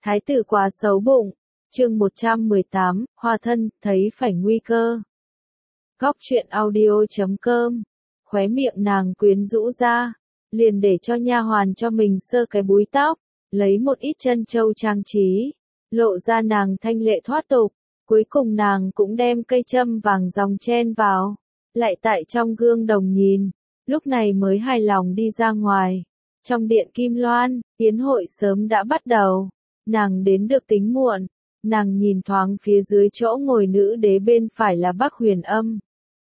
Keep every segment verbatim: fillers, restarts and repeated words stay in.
Thái tử quá xấu bụng. Chương một trăm mười tám, Hoa thân, thấy phải nguy cơ. Góc truyện audio chấm com. Khóe miệng nàng quyến rũ ra, liền để cho nha hoàn cho mình sơ cái búi tóc, lấy một ít chân châu trang trí, lộ ra nàng thanh lệ thoát tục. Cuối cùng nàng cũng đem cây châm vàng dòng chen vào, lại tại trong gương đồng nhìn, lúc này mới hài lòng đi ra ngoài. Trong điện Kim Loan, yến hội sớm đã bắt đầu, nàng đến được tính muộn, nàng nhìn thoáng phía dưới chỗ ngồi nữ đế bên phải là Bắc Huyền Âm.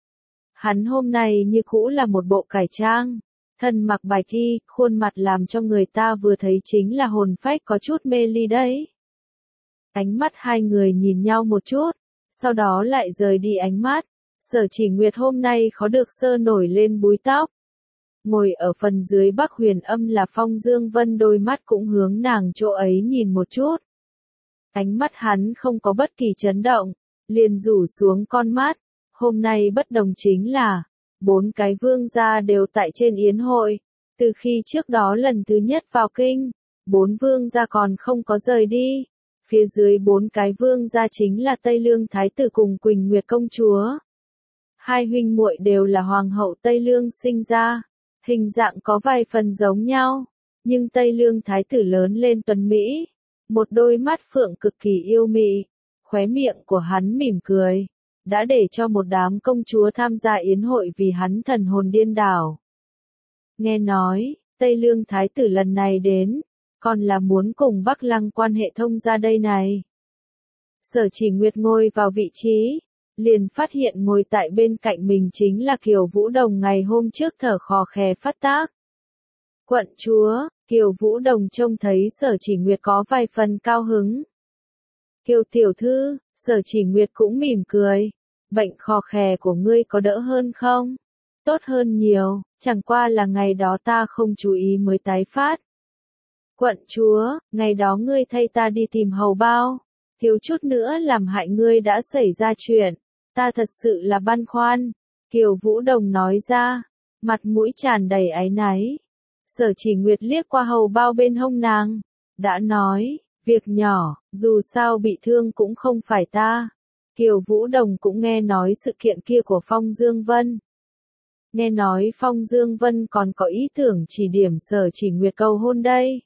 Hắn hôm nay như cũ là một bộ cải trang, thân mặc bạch y, khuôn mặt làm cho người ta vừa thấy chính là hồn phách có chút mê ly đấy. Ánh mắt hai người nhìn nhau một chút, sau đó lại rời đi ánh mắt. Sở Chỉ Nguyệt hôm nay khó được sơ nổi lên búi tóc. Ngồi ở phần dưới Bắc Huyền Âm là Phong Dương Vân, đôi mắt cũng hướng nàng chỗ ấy nhìn một chút. Ánh mắt hắn không có bất kỳ chấn động, liền rủ xuống con mắt. Hôm nay bất đồng chính là, bốn cái vương gia đều tại trên yến hội. Từ khi trước đó lần thứ nhất vào kinh, bốn vương gia còn không có rời đi. Phía dưới bốn cái vương gia chính là Tây Lương Thái tử cùng Quỳnh Nguyệt công chúa. Hai huynh muội đều là hoàng hậu Tây Lương sinh ra, hình dạng có vài phần giống nhau, nhưng Tây Lương Thái tử lớn lên tuấn mỹ, một đôi mắt phượng cực kỳ yêu mị, khóe miệng của hắn mỉm cười, đã để cho một đám công chúa tham gia yến hội vì hắn thần hồn điên đảo. Nghe nói, Tây Lương Thái tử lần này đến, còn là muốn cùng Bắc Lăng quan hệ thông ra đây này. Sở Chỉ Nguyệt ngồi vào vị trí, liền phát hiện ngồi tại bên cạnh mình chính là Kiều Vũ Đồng ngày hôm trước thở khò khè phát tác. Quận chúa, Kiều Vũ Đồng trông thấy Sở Chỉ Nguyệt có vài phần cao hứng. Kiều tiểu thư, Sở Chỉ Nguyệt cũng mỉm cười, bệnh khò khè của ngươi có đỡ hơn không? Tốt hơn nhiều, chẳng qua là ngày đó ta không chú ý mới tái phát. Quận chúa, ngày đó ngươi thay ta đi tìm hầu bao, thiếu chút nữa làm hại ngươi đã xảy ra chuyện, ta thật sự là băn khoăn. Kiều Vũ Đồng nói ra, mặt mũi tràn đầy áy náy. Sở Chỉ Nguyệt liếc qua hầu bao bên hông nàng, đã nói, việc nhỏ, dù sao bị thương cũng không phải ta. Kiều Vũ Đồng cũng nghe nói sự kiện kia của Phong Dương Vân. Nghe nói Phong Dương Vân còn có ý tưởng chỉ điểm Sở Chỉ Nguyệt cầu hôn đây.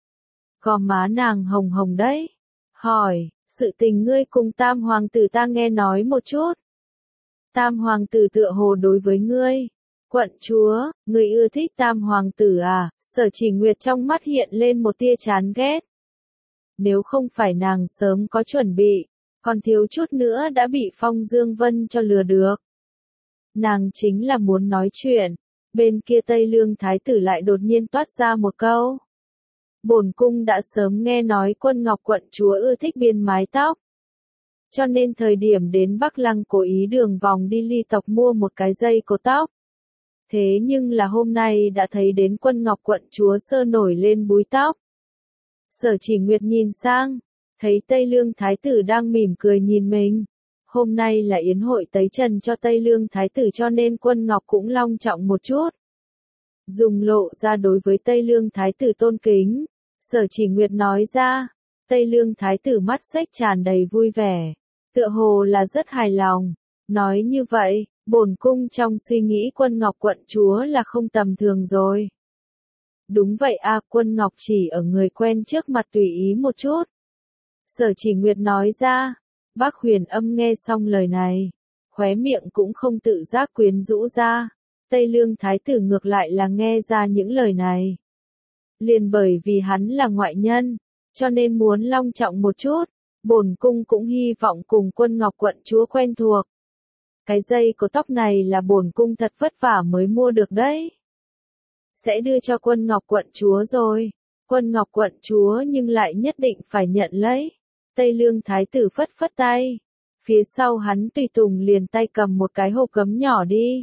Gò má nàng hồng hồng đấy. Hỏi, sự tình ngươi cùng Tam Hoàng tử ta nghe nói một chút. Tam Hoàng tử tựa hồ đối với ngươi. Quận chúa, ngươi ưa thích Tam Hoàng tử à? Sở Chỉ Nguyệt trong mắt hiện lên một tia chán ghét. Nếu không phải nàng sớm có chuẩn bị, còn thiếu chút nữa đã bị Phong Dương Vân cho lừa được. Nàng chính là muốn nói chuyện. Bên kia Tây Lương Thái tử lại đột nhiên toát ra một câu. Bổn cung đã sớm nghe nói Quân Ngọc quận chúa ưa thích biên mái tóc. Cho nên thời điểm đến Bắc Lăng cố ý đường vòng đi ly tộc mua một cái dây cột tóc. Thế nhưng là hôm nay đã thấy đến Quân Ngọc quận chúa sơ nổi lên búi tóc. Sở Chỉ Nguyệt nhìn sang, thấy Tây Lương Thái tử đang mỉm cười nhìn mình. Hôm nay là yến hội tấy trần cho Tây Lương Thái tử cho nên Quân Ngọc cũng long trọng một chút. Dùng lộ ra đối với Tây Lương Thái tử tôn kính. Sở Chỉ Nguyệt nói ra, Tây Lương Thái tử mắt xếch tràn đầy vui vẻ, tựa hồ là rất hài lòng. Nói như vậy, bổn cung trong suy nghĩ Quân Ngọc quận chúa là không tầm thường rồi. Đúng vậy a, Quân Ngọc chỉ ở người quen trước mặt tùy ý một chút. Sở Chỉ Nguyệt nói ra. Bắc Huyền Âm nghe xong lời này, khóe miệng cũng không tự giác quyến rũ ra. Tây Lương Thái tử ngược lại là nghe ra những lời này. Liền bởi vì hắn là ngoại nhân, cho nên muốn long trọng một chút, bổn cung cũng hy vọng cùng Quân Ngọc quận chúa quen thuộc. Cái dây của tóc này là bổn cung thật vất vả mới mua được đấy. Sẽ đưa cho Quân Ngọc quận chúa rồi. Quân Ngọc quận chúa nhưng lại nhất định phải nhận lấy. Tây Lương Thái tử phất phất tay. Phía sau hắn tùy tùng liền tay cầm một cái hộp gấm nhỏ đi.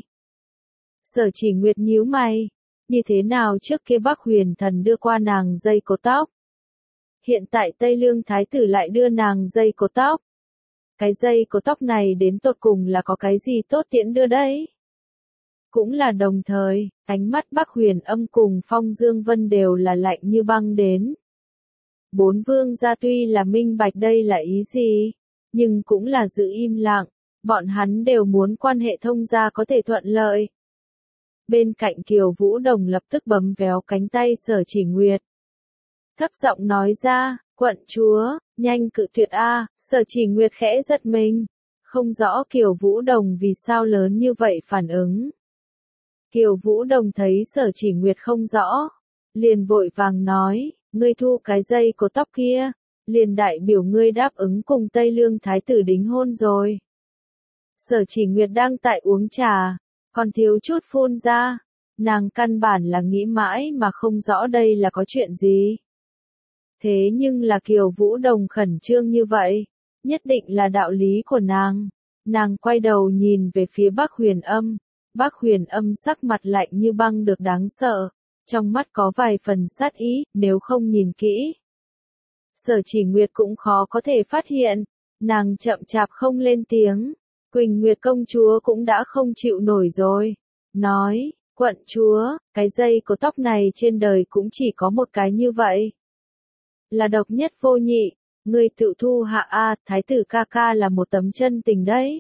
Sở Chỉ Nguyệt nhíu mày. Như thế nào trước kia Bắc Huyền Thần đưa qua nàng dây cột tóc? Hiện tại Tây Lương Thái tử lại đưa nàng dây cột tóc. Cái dây cột tóc này đến tột cùng là có cái gì tốt tiễn đưa đấy? Cũng là đồng thời, ánh mắt Bắc Huyền Âm cùng Phong Dương Vân đều là lạnh như băng đến. Bốn vương gia tuy là minh bạch đây là ý gì, nhưng cũng là giữ im lặng, bọn hắn đều muốn quan hệ thông gia có thể thuận lợi. Bên cạnh Kiều Vũ Đồng lập tức bấm véo cánh tay Sở Chỉ Nguyệt. Thấp giọng nói ra, quận chúa, nhanh cự tuyệt a. Sở Chỉ Nguyệt khẽ giật mình, không rõ Kiều Vũ Đồng vì sao lớn như vậy phản ứng. Kiều Vũ Đồng thấy Sở Chỉ Nguyệt không rõ, liền vội vàng nói, ngươi thu cái dây cột tóc kia, liền đại biểu ngươi đáp ứng cùng Tây Lương Thái tử đính hôn rồi. Sở Chỉ Nguyệt đang tại uống trà, còn thiếu chút phun ra, nàng căn bản là nghĩ mãi mà không rõ đây là có chuyện gì. Thế nhưng là Kiều Vũ Đồng khẩn trương như vậy, nhất định là đạo lý của nàng. Nàng quay đầu nhìn về phía Bắc Huyền Âm, Bắc Huyền Âm sắc mặt lạnh như băng được đáng sợ, trong mắt có vài phần sát ý, nếu không nhìn kỹ. Sở Chỉ Nguyệt cũng khó có thể phát hiện, nàng chậm chạp không lên tiếng. Quỳnh Nguyệt công chúa cũng đã không chịu nổi rồi, nói, quận chúa, cái dây của tóc này trên đời cũng chỉ có một cái như vậy. Là độc nhất vô nhị, người tự thu hạ a, thái tử ca ca là một tấm chân tình đấy.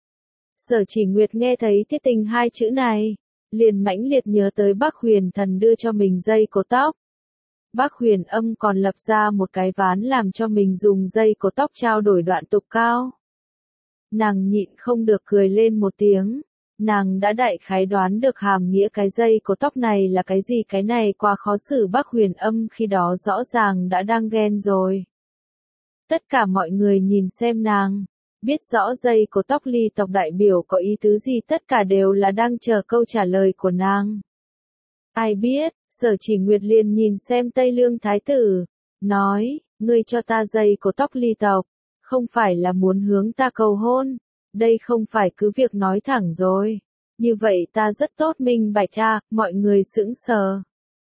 Sở Chỉ Nguyệt nghe thấy thiết tình hai chữ này, liền mãnh liệt nhớ tới Bắc Huyền Thần đưa cho mình dây cột tóc. Bắc Huyền Âm còn lập ra một cái ván làm cho mình dùng dây cột tóc trao đổi đoạn tục cao. Nàng nhịn không được cười lên một tiếng, nàng đã đại khái đoán được hàm nghĩa cái dây cột tóc này là cái gì, cái này quá khó xử. Bắc Huyền Âm khi đó rõ ràng đã đang ghen rồi. Tất cả mọi người nhìn xem nàng, biết rõ dây cột tóc ly tộc đại biểu có ý tứ gì, tất cả đều là đang chờ câu trả lời của nàng. Ai biết, Sở Chỉ Nguyệt liền nhìn xem Tây Lương Thái tử, nói, ngươi cho ta dây cột tóc ly tộc, không phải là muốn hướng ta cầu hôn, đây không phải cứ việc nói thẳng rồi. Như vậy ta rất tốt minh bạch a, mọi người sững sờ.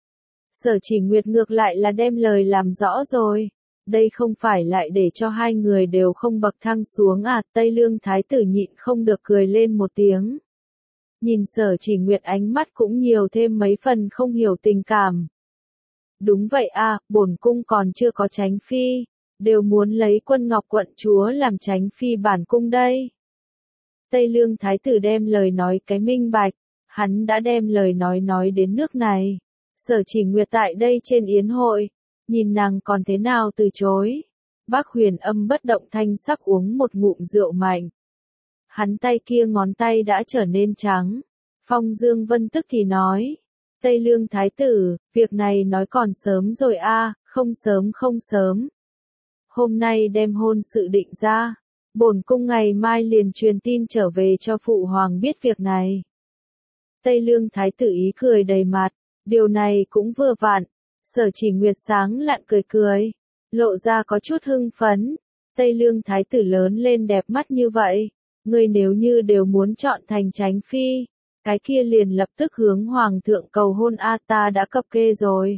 Sở Chỉ Nguyệt ngược lại là đem lời làm rõ rồi. Đây không phải lại để cho hai người đều không bậc thang xuống à, Tây Lương Thái tử nhịn không được cười lên một tiếng. Nhìn Sở Chỉ Nguyệt ánh mắt cũng nhiều thêm mấy phần không hiểu tình cảm. Đúng vậy a, bổn cung còn chưa có chánh phi, đều muốn lấy Quân Ngọc quận chúa làm chánh phi bản cung đây. Tây Lương Thái tử đem lời nói cái minh bạch, hắn đã đem lời nói nói đến nước này. Sở Chỉ Nguyệt tại đây trên yến hội, nhìn nàng còn thế nào từ chối. Bắc Huyền Âm bất động thanh sắc uống một ngụm rượu mạnh. Hắn tay kia ngón tay đã trở nên trắng. Phong Dương Vân tức thì nói, Tây Lương Thái tử, việc này nói còn sớm rồi a, không sớm không sớm. Hôm nay đem hôn sự định ra, bổn cung ngày mai liền truyền tin trở về cho phụ hoàng biết việc này. Tây Lương Thái tử ý cười đầy mặt, điều này cũng vừa vặn. Sở Chỉ Nguyệt sáng lạn cười cười, lộ ra có chút hưng phấn. Tây Lương Thái tử lớn lên đẹp mắt như vậy, ngươi nếu như đều muốn chọn thành chánh phi, cái kia liền lập tức hướng hoàng thượng cầu hôn a, ta đã cập kê rồi.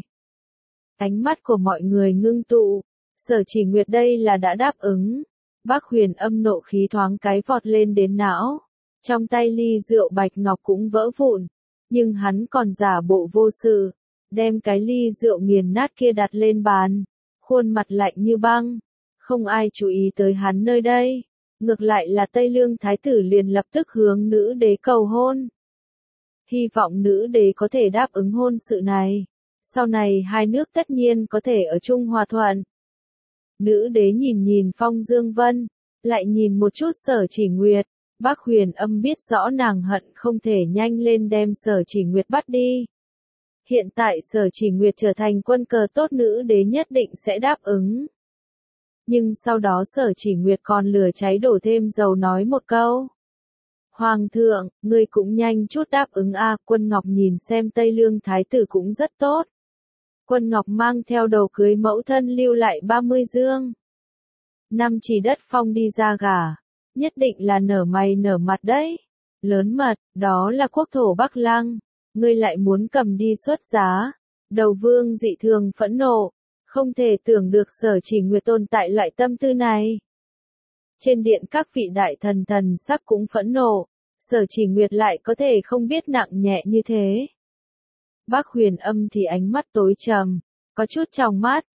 Ánh mắt của mọi người ngưng tụ, Sở Chỉ Nguyệt đây là đã đáp ứng. Bắc Huyền Âm nộ khí thoáng cái vọt lên đến não, trong tay ly rượu bạch ngọc cũng vỡ vụn, nhưng hắn còn giả bộ vô sự, đem cái ly rượu nghiền nát kia đặt lên bàn, khuôn mặt lạnh như băng, không ai chú ý tới hắn nơi đây, ngược lại là Tây Lương Thái tử liền lập tức hướng nữ đế cầu hôn. Hy vọng nữ đế có thể đáp ứng hôn sự này, sau này hai nước tất nhiên có thể ở chung hòa thuận. Nữ đế nhìn nhìn Phong Dương Vân, lại nhìn một chút Sở Chỉ Nguyệt, Bắc Huyền Âm biết rõ nàng hận không thể nhanh lên đem Sở Chỉ Nguyệt bắt đi. Hiện tại Sở Chỉ Nguyệt trở thành quân cờ tốt, nữ đế nhất định sẽ đáp ứng. Nhưng sau đó Sở Chỉ Nguyệt còn lửa cháy đổ thêm dầu nói một câu. Hoàng thượng, ngươi cũng nhanh chút đáp ứng a. Quân Ngọc nhìn xem Tây Lương Thái tử cũng rất tốt. Quân Ngọc mang theo đầu cưới mẫu thân lưu lại ba mươi dương. Năm chỉ đất phong đi ra gả, nhất định là nở mày nở mặt đấy. Lớn mật, đó là quốc thổ Bắc Lăng, ngươi lại muốn cầm đi xuất giá. Đầu vương dị thường phẫn nộ, không thể tưởng được Sở Chỉ Nguyệt tồn tại loại tâm tư này. Trên điện các vị đại thần thần sắc cũng phẫn nộ, Sở Chỉ Nguyệt lại có thể không biết nặng nhẹ như thế. Bắc Huyền Âm thì ánh mắt tối trầm, có chút trong mắt,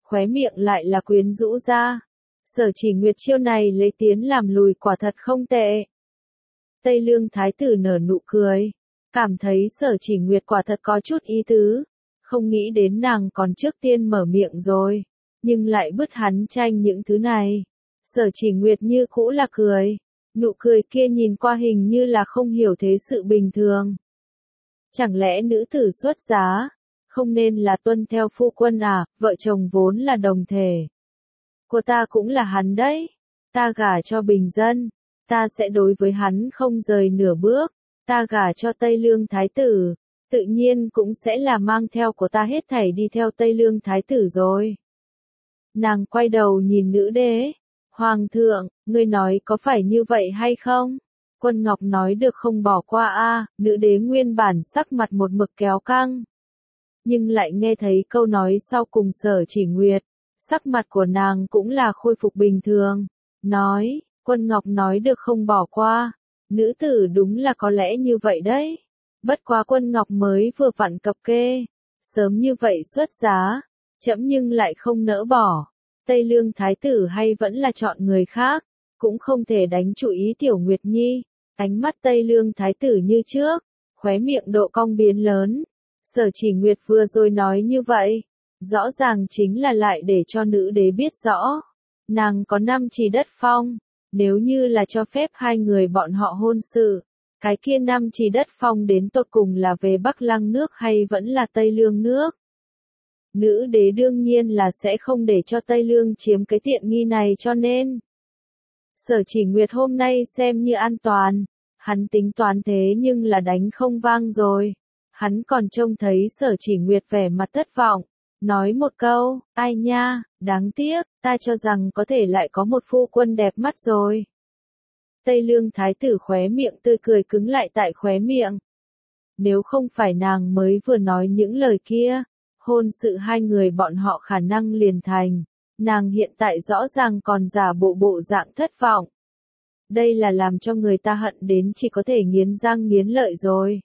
khóe miệng lại là quyến rũ ra. Sở Chỉ Nguyệt chiêu này lấy tiến làm lùi quả thật không tệ. Tây Lương Thái tử nở nụ cười, cảm thấy Sở Chỉ Nguyệt quả thật có chút ý tứ, không nghĩ đến nàng còn trước tiên mở miệng rồi, nhưng lại bứt hắn tranh những thứ này. Sở Chỉ Nguyệt như cũ là cười, nụ cười kia nhìn qua hình như là không hiểu thế sự bình thường. Chẳng lẽ nữ tử xuất giá, không nên là tuân theo phu quân à, vợ chồng vốn là đồng thể. Cô ta cũng là hắn đấy, ta gả cho bình dân, ta sẽ đối với hắn không rời nửa bước, ta gả cho Tây Lương Thái tử, tự nhiên cũng sẽ là mang theo của ta hết thảy đi theo Tây Lương Thái tử rồi. Nàng quay đầu nhìn nữ đế, Hoàng thượng, ngươi nói có phải như vậy hay không? Quân Ngọc nói được không bỏ qua a, nữ đế nguyên bản sắc mặt một mực kéo căng. Nhưng lại nghe thấy câu nói sau cùng Sở Chỉ Nguyệt, sắc mặt của nàng cũng là khôi phục bình thường. Nói, Quân Ngọc nói được không bỏ qua, nữ tử đúng là có lẽ như vậy đấy. Bất quá Quân Ngọc mới vừa vặn cập kê, sớm như vậy xuất giá, chậm nhưng lại không nỡ bỏ. Tây Lương Thái tử hay vẫn là chọn người khác, cũng không thể đánh chủ ý Tiểu Nguyệt Nhi. Ánh mắt Tây Lương Thái tử như trước, khóe miệng độ cong biến lớn. Sở Chỉ Nguyệt vừa rồi nói như vậy, rõ ràng chính là lại để cho nữ đế biết rõ. Nàng có năm chỉ đất phong, nếu như là cho phép hai người bọn họ hôn sự, cái kia năm chỉ đất phong đến tột cùng là về Bắc Lăng nước hay vẫn là Tây Lương nước. Nữ đế đương nhiên là sẽ không để cho Tây Lương chiếm cái tiện nghi này cho nên. Sở Chỉ Nguyệt hôm nay xem như an toàn, hắn tính toán thế nhưng là đánh không vang rồi. Hắn còn trông thấy Sở Chỉ Nguyệt vẻ mặt thất vọng, nói một câu, ai nha, đáng tiếc, ta cho rằng có thể lại có một phu quân đẹp mắt rồi. Tây Lương Thái tử khóe miệng tươi cười cứng lại tại khóe miệng. Nếu không phải nàng mới vừa nói những lời kia, hôn sự hai người bọn họ khả năng liền thành, nàng hiện tại rõ ràng còn giả bộ bộ dạng thất vọng. Đây là làm cho người ta hận đến chỉ có thể nghiến răng nghiến lợi rồi.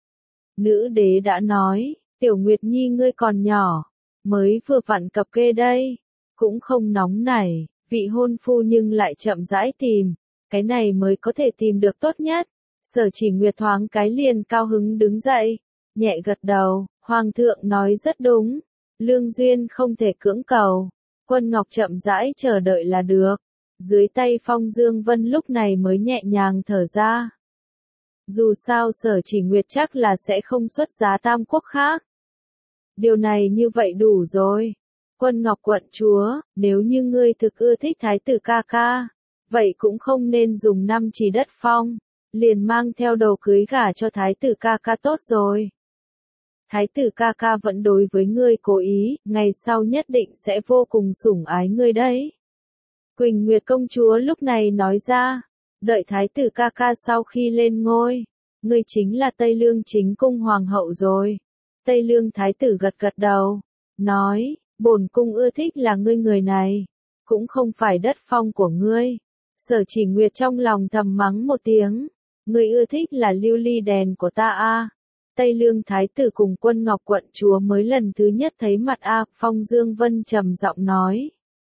Nữ đế đã nói, Tiểu Nguyệt Nhi ngươi còn nhỏ, mới vừa vặn cập kê đây, cũng không nóng nảy, vị hôn phu nhưng lại chậm rãi tìm, cái này mới có thể tìm được tốt nhất. Sở Chỉ Nguyệt thoáng cái liền cao hứng đứng dậy, nhẹ gật đầu, Hoàng thượng nói rất đúng, lương duyên không thể cưỡng cầu, Quân Ngọc chậm rãi chờ đợi là được. Dưới tay Phong Dương Vân lúc này mới nhẹ nhàng thở ra. Dù sao Sở Chỉ Nguyệt chắc là sẽ không xuất giá tam quốc khác. Điều này như vậy đủ rồi. Quân Ngọc quận chúa, nếu như ngươi thực ưa thích thái tử ca ca, vậy cũng không nên dùng năm chỉ đất phong, liền mang theo đầu cưới gả cho thái tử ca ca tốt rồi. Thái tử ca ca vẫn đối với ngươi cố ý, ngày sau nhất định sẽ vô cùng sủng ái ngươi đấy. Quỳnh Nguyệt công chúa lúc này nói ra, đợi thái tử ca ca sau khi lên ngôi, ngươi chính là Tây Lương chính cung hoàng hậu rồi. Tây Lương thái tử gật gật đầu, nói, bổn cung ưa thích là ngươi người này, cũng không phải đất phong của ngươi. Sở Chỉ Nguyệt trong lòng thầm mắng một tiếng, ngươi ưa thích là lưu ly đèn của ta a. Tây Lương thái tử cùng Quân Ngọc quận chúa mới lần thứ nhất thấy mặt a, Phong Dương Vân trầm giọng nói.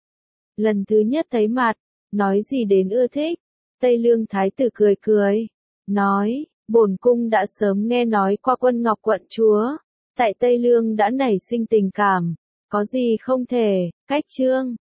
Lần thứ nhất thấy mặt, nói gì đến ưa thích. Tây Lương thái tử cười cười, nói, bổn cung đã sớm nghe nói qua Quân Ngọc quận chúa, tại Tây Lương đã nảy sinh tình cảm, có gì không thể, cách chương.